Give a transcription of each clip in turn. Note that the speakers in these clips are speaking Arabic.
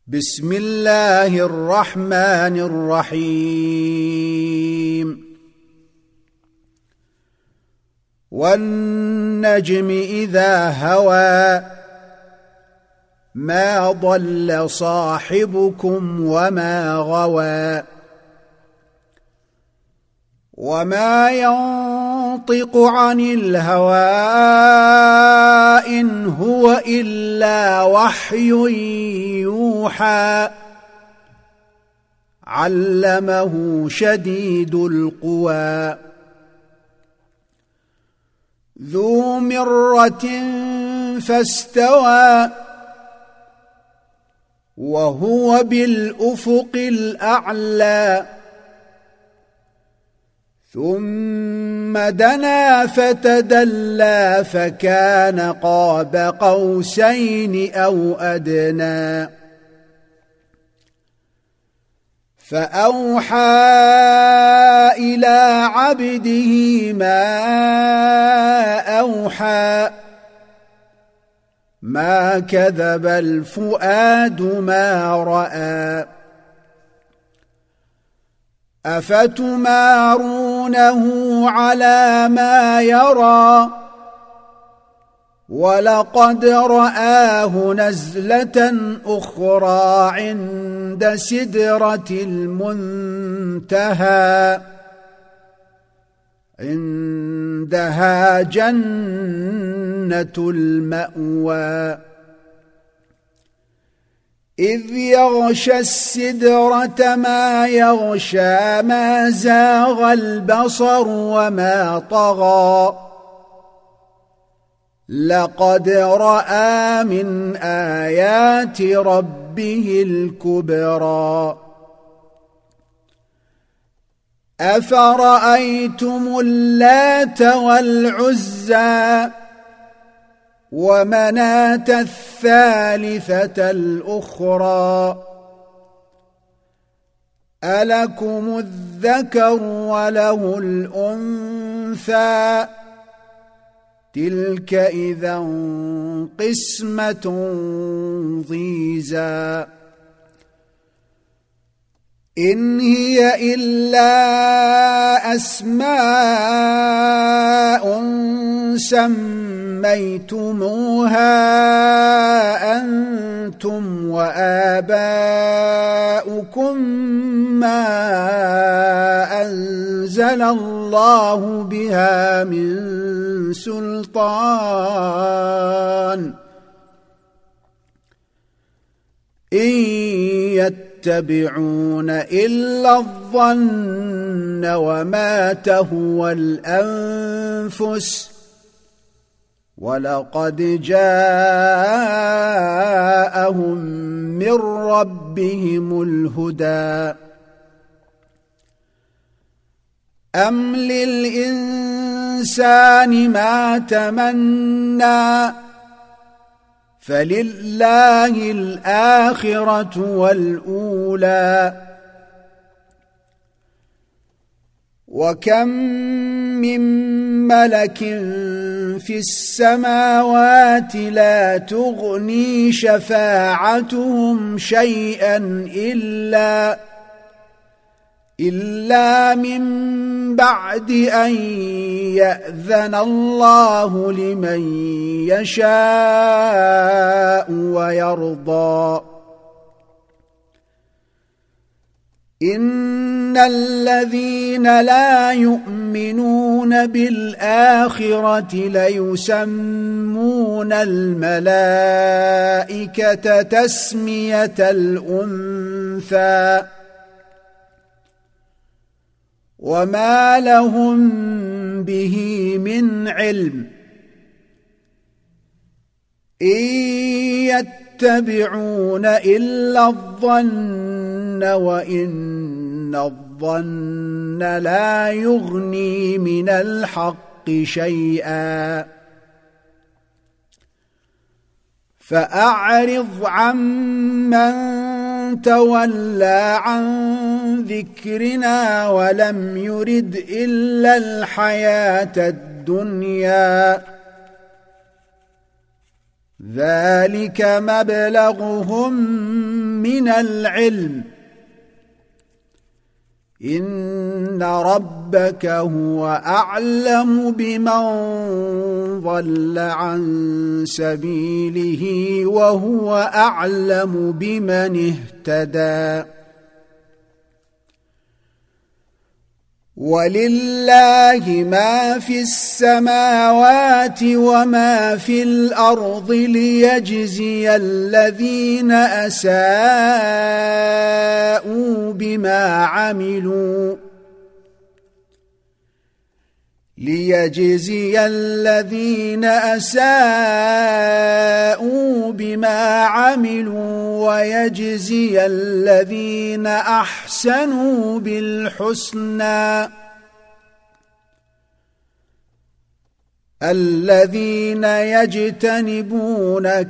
بسم الله الرحمن الرحيم والنجم إذا هوى ما ضل صاحبكم وما غوى وما ينطق عن الهوى إن هو إلا وحي يوحى علمه شديد القوى ذو مرة فاستوى وهو بالأفق الأعلى ثم دنا فتدلى فكان قاب قوسين أو أدنى فأوحى إلى عبده ما أوحى ما كذب الفؤاد ما رأى أفتمارونه على ما يرى ولقد رآه نزلة أخرى عند سدرة المنتهى عندها جنة المأوى إذ يغشى السدرة ما يغشى ما زاغ البصر وما طغى لقد رأى من آيات ربه الكبرى أفرأيتم اللات والعزى ومناة الثالثة الأخرى ألكم الذكر وله الأنثى تلك إذا قسمة ضيزى إن هي إلا أسماء سميتموها أنتم وآباؤكم ما أنزل الله بها من سلطان إن يتبعون إلا الظن وما تهوى الأنفس ولقد جاءهم من ربهم الهدى أم للإنسان ما تمنى فلله الآخرة والأولى وكم من ملك في السماوات لا تغني شفاعتهم شيئا إلا من بعد أن يأذن الله لمن يشاء ويرضى إن الذين لا يؤمنون بالآخرة ليسمون الملائكة تسمية الأنثى وما لهم به من علم إن يتبعون إلا الظن وإن الظن لا يغني من الحق شيئا فأعرض عمن تولى عن ذكرنا ولم يرد إلا الحياة الدنيا ذلك مبلغهم من العلم إن ربك هو أعلم بمن ضل عن سبيله وهو أعلم بمن اهتدى ولله ما في السماوات وما في الأرض ليجزي الذين أساءوا بما عملوا ويجزي الذين أحسنوا بالحسنى الذين يجتنبون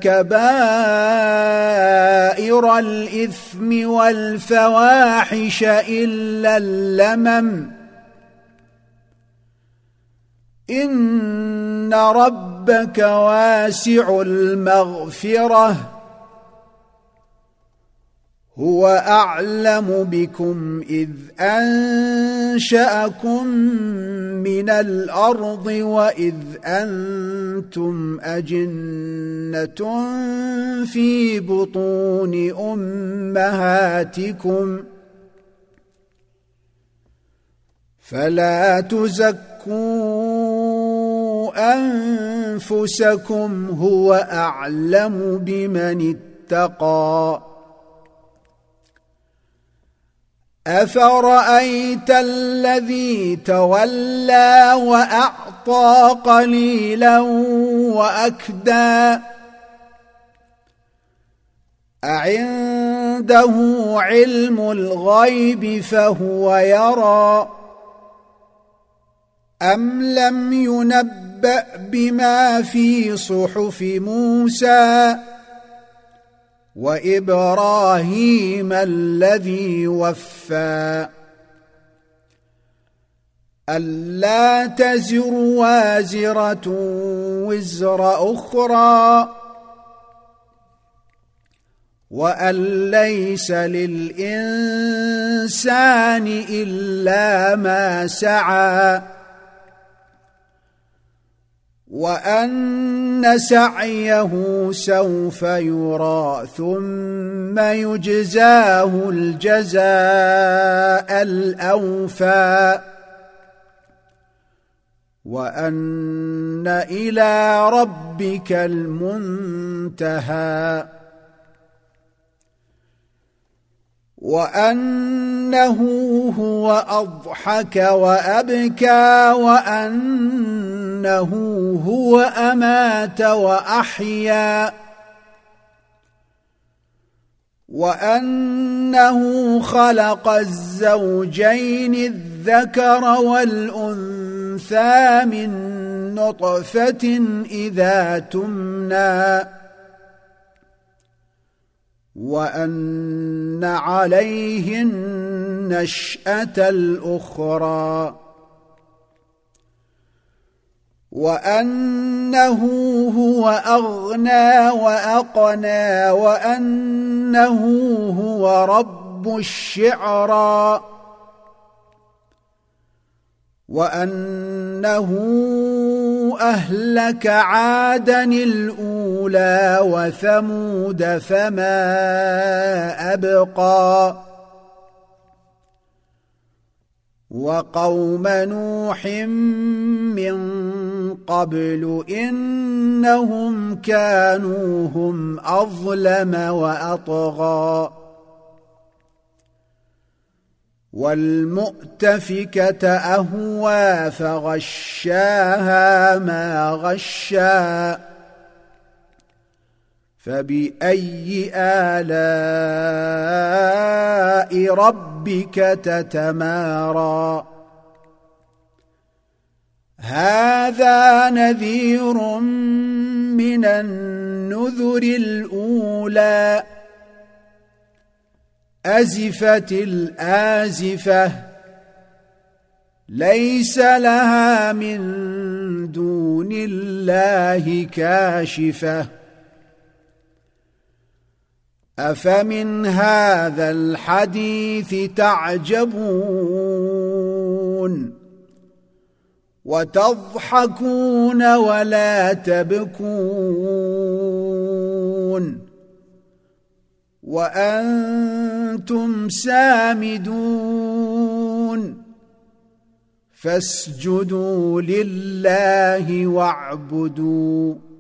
كبائر الإثم والفواحش إلا اللمم إن ربك واسع المغفرة هو أعلم بكم إذ أنشأكم من الأرض وإذ أنتم أجنة في بطون أمهاتكم فلا تزكوا أنفسكم هو أعلم بمن اتقى أفرأيت الذي تولى وأعطى قليلا وأكدى أعنده علم الغيب فهو يرى أم لم ينبأ بما في صحف موسى وإبراهيم الذي وفى ألا تزر وازرة وزر أخرى وأن ليس للإنسان إلا ما سعى وأن سعيه سوف يرى ثم يجزاه الجزاء الأوفى وأن إلى ربك المنتهى وأنه هو أضحك وأبكى وأنه هو أمات وأحيا وأنه خلق الزوجين الذكر والأنثى من نطفة إذا تمنى وأن عليه النشأة الأخرى وأنه هو أغنى وأقنى وأنه هو رب الشعرى وأنه أهلك عادا الأولى وثمود فما أبقى وقوم نوح من قبل إنهم كانوا هم أظلم وأطغى والمؤتفكة أهوى فغشاها ما غشا فبأي آلاء ربك تتمارى هذا نذير من النذر الأولى أزفت الآزفة ليس لها من دون الله كاشفة أفمن هذا الحديث تعجبون وتضحكون ولا تبكون وأنتم سامدون فاسجدوا لله واعبدوا